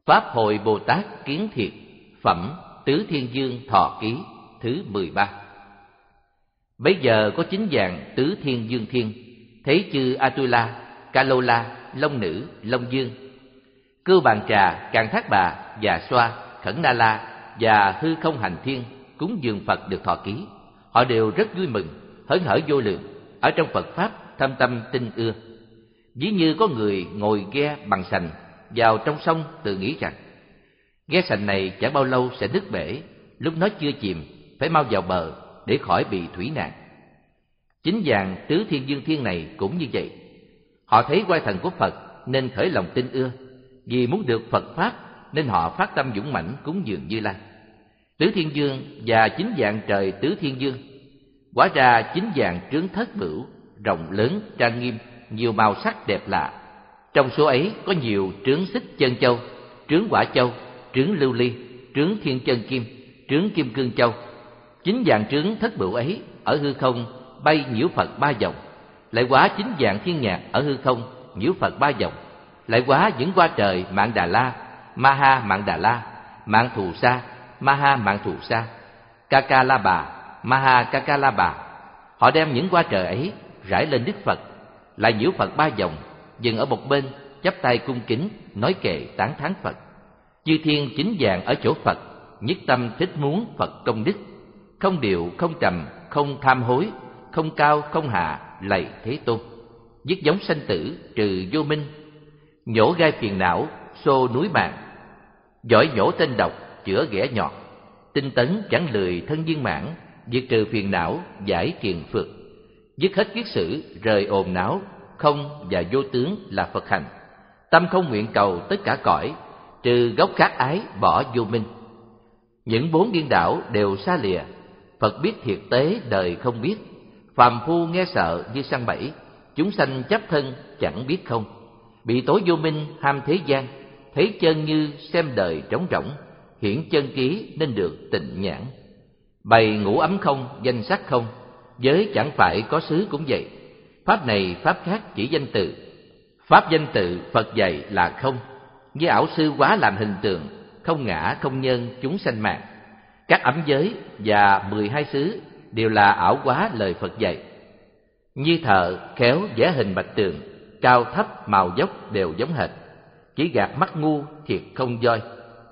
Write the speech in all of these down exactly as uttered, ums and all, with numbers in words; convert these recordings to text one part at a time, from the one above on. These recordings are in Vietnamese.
Pháp Hội Bồ Tát Kiến Thiệt, phẩm Tứ Thiên Dương Thọ Ký thứ mười ba. Bấy giờ có chín dạng Tứ Thiên Dương Thiên, thấy chư Atula, Kalola, Long Nữ, Long Dương, Cưu Bàn Trà, Càn Thác Bà, Già Xoa, Khẩn Na La và Hư Không Hành Thiên cúng dường Phật được thọ ký. Họ đều rất vui mừng, hớn hở vô lượng, ở trong Phật Pháp thâm tâm tin ưa. Ví như có người ngồi ghe bằng sành vào trong sông, tự nghĩ rằng ghe sành này chẳng bao lâu sẽ nứt bể, lúc nó chưa chìm phải mau vào bờ để khỏi bị thủy nạn. Chính dạng Tứ Thiên Dương Thiên này cũng như vậy. Họ thấy oai thần của Phật nên khởi lòng tin ưa, vì muốn được Phật Pháp nên họ phát tâm dũng mãnh cúng dường Như Lai. Tứ Thiên Dương và chín dạng trời Tứ Thiên Dương, hóa ra chín dạng trướng thất bửu, rộng lớn, trang nghiêm, nhiều màu sắc đẹp lạ. Trong số ấy có nhiều trướng xích chân châu, trướng quả châu, trướng lưu ly, trướng thiên chân kim, trướng kim cương châu. Chín dạng trướng thất bửu ấy ở hư không bay nhiễu Phật ba vòng, lại hóa chín dạng thiên nhạc ở hư không nhiễu Phật ba vòng, lại hóa những hoa trời Mạn Đà La, Ma Ha Mạn Đà La, Mạn Thù Sa, Ma Ha Mạn Thù Sa, Ca Ca La Bà, Ma Ha Ca Ca La Bà. Họ đem những hoa trời ấy rải lên Đức Phật, lại nhiễu Phật ba vòng, dừng ở một bên, chắp tay cung kính, nói kệ tán thán Phật. Chư thiên chín dạng ở chỗ Phật, nhất tâm thích muốn Phật công đức, không điệu, không trầm, không tham hối, không cao, không hạ, lạy Thế Tôn. Dứt giống sanh tử, trừ vô minh, nhổ gai phiền não, xô núi mạng, giỏi nhổ tên độc, chữa ghẻ nhọt, tinh tấn chẳng lười thân viên mãn, diệt trừ phiền não, giải triền phược, dứt hết kiết sử, rời ồn não, không và vô tướng là Phật hành. Tâm không nguyện cầu tất cả cõi, trừ gốc khát ái, bỏ vô minh. Những bốn điên đảo đều xa lìa, Phật biết thiệt tế đời không biết. Phàm phu nghe sợ như săn bẫy, chúng sanh chấp thân chẳng biết không. Bị tối vô minh ham thế gian, thấy chân như xem đời trống rỗng, hiển chân ký nên được tịnh nhãn. Bày ngũ ấm không, danh sắc không, giới chẳng phải có xứ cũng vậy. Pháp này pháp khác chỉ danh tự, pháp danh tự Phật dạy là không. Với ảo sư quá làm hình tượng, không ngã không nhân chúng sanh mạng. Các ấm giới và mười hai xứ đều là ảo quá lời Phật dạy. Như thợ khéo vẽ hình bạch tường, cao thấp màu dốc đều giống hệt, chỉ gạt mắt ngu thiệt không voi.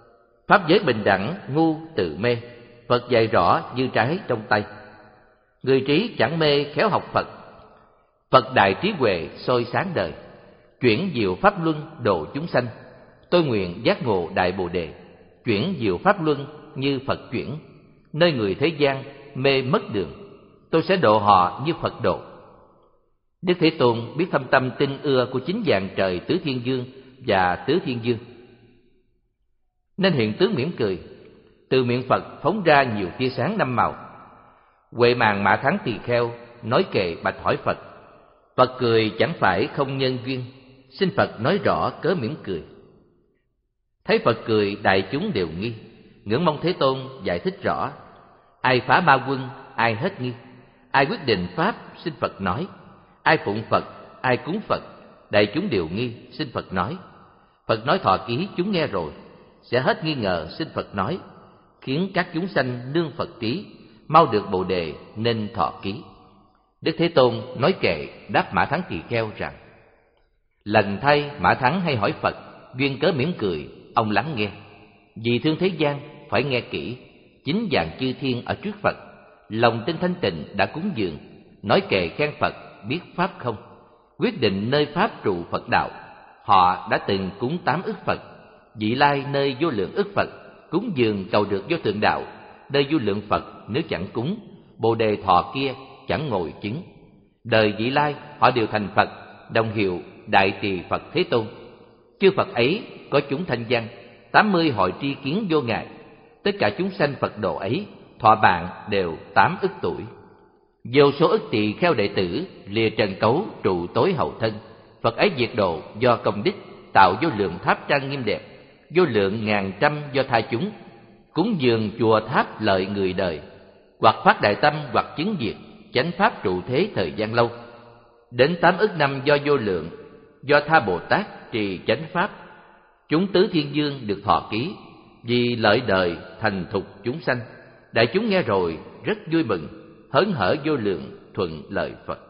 Pháp giới bình đẳng, ngu tự mê, Phật dạy rõ như trái trong tay. Người trí chẳng mê khéo học Phật, Phật đại trí huệ soi sáng đời. Chuyển diệu pháp luân độ chúng sanh, tôi nguyện giác ngộ đại bồ đề. Chuyển diệu pháp luân như Phật chuyển, nơi người thế gian mê mất đường, tôi sẽ độ họ như Phật độ. Đức Thế Tôn biết thâm tâm tin ưa của chín dạng trời Tứ Thiên Dương và Tứ Thiên Dương, nên hiện tướng mỉm cười, từ miệng Phật phóng ra nhiều tia sáng năm màu. Huệ Màng Mã Thắng Tỳ Kheo nói kệ bạch hỏi Phật. Phật cười chẳng phải không nhân duyên, xin Phật nói rõ cớ mỉm cười. Thấy Phật cười, đại chúng đều nghi, ngưỡng mong Thế Tôn giải thích rõ. Ai phá ma quân, ai hết nghi, ai quyết định pháp, xin Phật nói. Ai phụng Phật, ai cúng Phật, đại chúng đều nghi, xin Phật nói. Phật nói thọ ký chúng nghe rồi, sẽ hết nghi ngờ, xin Phật nói, khiến các chúng sanh nương Phật trí, mau được bồ đề nên thọ ký. Đức Thế Tôn nói kệ đáp Mã Thắng Tỳ Kheo rằng: lần thay Mã Thắng hay hỏi Phật, duyên cớ mỉm cười, ông lắng nghe. Vì thương thế gian phải nghe kỹ, chín dạng chư thiên ở trước Phật, lòng tin thanh tịnh đã cúng dường, nói kệ khen Phật biết pháp không, quyết định nơi pháp trụ Phật đạo. Họ đã từng cúng tám ức Phật, vị lai nơi vô lượng ức Phật, cúng dường cầu được vô thượng đạo. Nơi vô lượng Phật nếu chẳng cúng, bồ đề thọ kia chẳng ngồi chứng. Đời vị lai họ đều thành Phật, đồng hiệu đại trì Phật Thế Tôn. Chư Phật ấy có chúng thanh văn, tám mươi hội tri kiến vô ngại. Tất cả chúng sanh Phật độ ấy, thọ bạn đều tám ức tuổi. Vô số ức tỳ kheo đệ tử, lìa trần cấu trụ tối hậu thân. Phật ấy diệt độ do công đức, tạo vô lượng tháp trang nghiêm đẹp, vô lượng ngàn trăm do tha chúng. Cúng dường chùa tháp lợi người đời, hoặc phát đại tâm hoặc chứng diệt, chánh pháp trụ thế thời gian lâu. Đến tám ức năm do vô lượng, do tha Bồ Tát trì chánh pháp. Chúng tứ thiên dương được thọ ký, vì lợi đời thành thục chúng sanh. Đại chúng nghe rồi rất vui mừng, hớn hở vô lượng thuận lợi Phật.